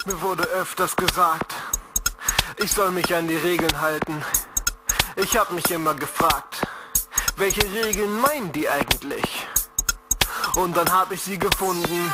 Mir wurde öfters gesagt, ich soll mich an die Regeln halten. Ich hab mich immer gefragt, welche Regeln meinen die eigentlich? Und dann hab ich sie gefunden.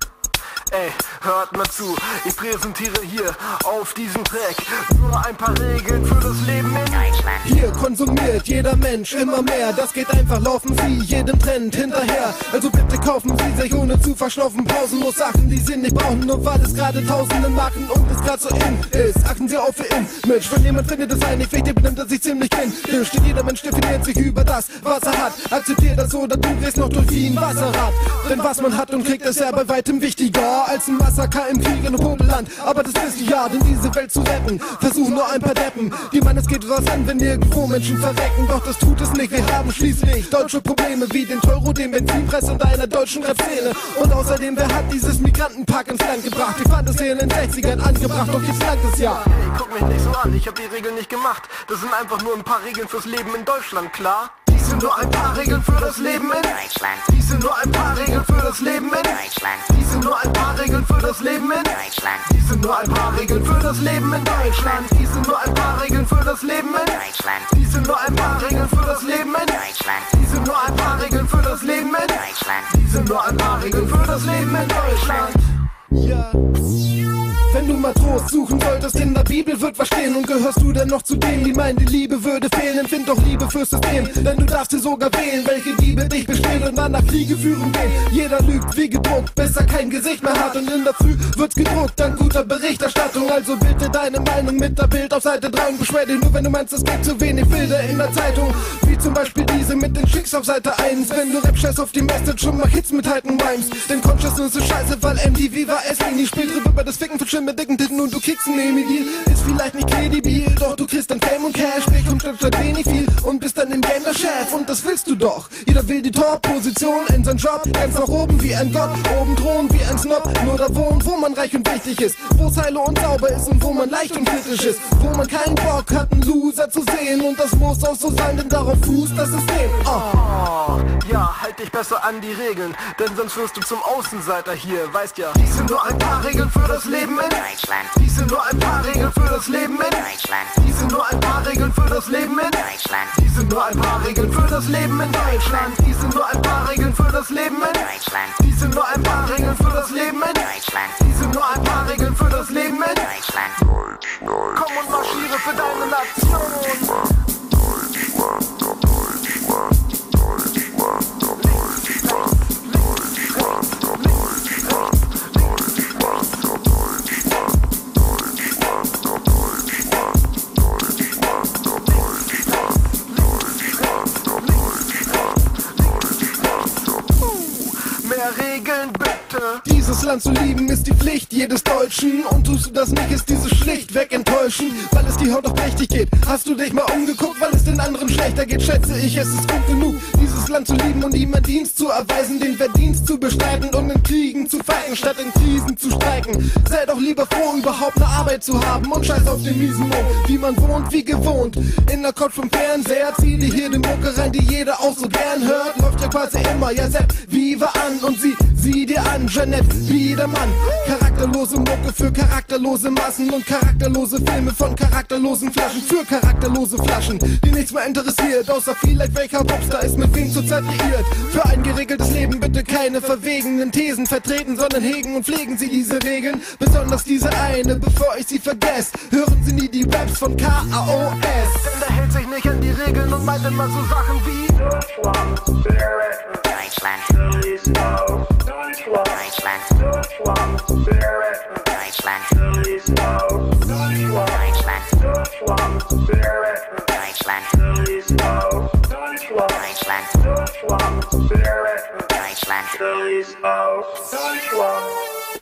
Ey, hört mal zu, ich präsentiere hier auf diesem Track nur ein paar Regeln für das Leben in Deutschland. Hier konsumiert jeder Mensch immer mehr, das geht einfach, laufen Sie jedem Trend hinterher. Also bitte kaufen Sie sich ohne zu verschnaufen pausenlos Sachen, die Sie nicht brauchen, nur weil es gerade tausende Marken und es gerade so in ist. Achten Sie auf Ihr Image, wenn jemand findet es ein nicht wichtig, benimmt er sich ziemlich kindisch. Denn jeder Mensch definiert sich über das, was er hat. Akzeptiert das oder du drehst noch durch wie ein Wasserrad. Denn was man hat und kriegt, ist ja bei weitem wichtiger als ein Massaker im Krieg in einem Homeland. Aber das wisst ihr ja, denn diese Welt zu retten versuchen nur ein paar Deppen. Die meinen, es geht was an, wenn nirgendwo Menschen verrecken. Doch das tut es nicht, wir haben schließlich deutsche Probleme wie den Euro, den Benzinpreis und einer deutschen Rap-Szene. Und außerdem, wer hat dieses Migrantenpack ins Land gebracht? Ich fand es hier in den 60ern angebracht, doch jetzt langt es ja. Hey, guck mich nicht so an, ich hab die Regeln nicht gemacht. Das sind einfach nur ein paar Regeln fürs Leben in Deutschland, klar? Dies sind nur ein paar Regeln für das Leben in Deutschland. Dies sind nur ein paar Regeln für das Leben in Deutschland. Dies sind nur ein paar Regeln für das Leben in Deutschland. Dies sind nur ein paar Regeln für das Leben in Deutschland. Dies sind nur ein paar Regeln für das Leben in Deutschland. Dies sind nur ein paar Regeln für das Leben in Deutschland. Dies sind nur ein paar Regeln für das Leben in Deutschland. Dies sind nur ein paar Regeln für das Leben in Deutschland. Ja. Wenn du mal Trost suchen solltest, in der Bibel wird was stehen. Und gehörst du denn noch zu denen, die meinen, die Liebe würde fehlen? Find doch Liebe fürs System, denn du darfst dir sogar wählen, welche Liebe dich besteht und dann nach Kriege führen gehen. Jeder lügt wie gedruckt, bis er kein Gesicht mehr hat. Und in der Früh wird's gedruckt, dank guter Berichterstattung. Also bitte deine Meinung mit der Bild auf Seite 3 und beschwer dich nur, wenn du meinst, es gibt zu wenig Bilder in der Zeitung. Wie zum Beispiel diese mit den Chicks auf Seite 1. Wenn du Rap-Scheiß auf die Message und mach Hits mit halten Rhymes. Denn Consciousness ist scheiße, weil MTV war es nie. Spielt drüber über das Ficken von Schirm mit dicken Titten und du kickst einen Emil. Ist vielleicht nicht kredibil, doch du kriegst dann Fame und Cash. Sprich und statt wenig viel und bist dann im Game der Chef. Und das willst du doch. Jeder will die Top-Position in seinem Job. Ganz nach oben wie ein Gott, oben Thron wie ein Snob. Nur da wohnt, wo man reich und wichtig ist. Wo es heile und sauber ist und wo man leicht und kritisch ist. Wo man keinen Bock hat, einen Loser zu sehen. Und das muss auch so sein, denn darauf fußt das System. Oh, ja, halt dich besser an die Regeln, denn sonst wirst du zum Außenseiter hier, weißt ja. Dies sind nur ein paar Regeln für das Leben in Deutschland. Dies sind nur ein paar Regeln für das Leben in Deutschland. Dies sind nur ein paar Regeln für das Leben in Deutschland. Dies sind nur ein paar Regeln für das Leben in Deutschland. Dies sind nur ein paar Regeln für das Leben in Deutschland. Dies sind nur ein paar Regeln für das Leben in Deutschland. Dies sind nur ein paar Regeln für das Leben in Deutschland. Komm und marschiere für deine Nation. Regeln bitte. Dieses Land zu lieben ist die Pflicht jedes Deutschen. Und tust du das nicht, ist dieses schlichtweg enttäuschend, weil es die Haut auch prächtig geht. Hast du dich mal umgeguckt, weil es den anderen schlechter geht? Schätze ich, es ist gut genug, dieses Land zu lieben und ihm einen Dienst zu erweisen, den Verdienst zu bestreiten und in Kriegen zu fighten, statt in Krisen zu streiken. Sei doch lieber froh, überhaupt eine Arbeit zu haben und scheiß auf den miesen Mond, wie man wohnt, wie gewohnt. In der Couch vom Fernseher zieh dir hier die Mucke rein, die jeder auch so gern hört. Läuft ja quasi immer, ja Sepp, Viva an und sieh dir an, Jeanette, wie der Mann. Charakterlose Mucke für charakterlose Massen und charakterlose Filme von charakterlosen Flaschen für charakterlose Flaschen, die nichts mehr interessiert, außer vielleicht welcher Popstar ist mit wem zurzeit liiert. Für ein geregeltes Leben bitte keine verwegenen Thesen vertreten, sondern hegen und pflegen Sie diese Regeln, besonders diese eine, bevor ich sie vergesse. Hören Sie nie die Raps von KAOS. Denn der hält sich nicht an die Regeln und meint immer so Sachen wie Deutschland, Spirit, Deutschland, Release Now, Deutschland, Deutschland, Spirit, Deutschland, Release Now, Deutschland, Deutschland, Spirit, Deutschland, Release Now, Deutschland, Deutschland, Spirit, Deutschland. Release Now, Deutschland.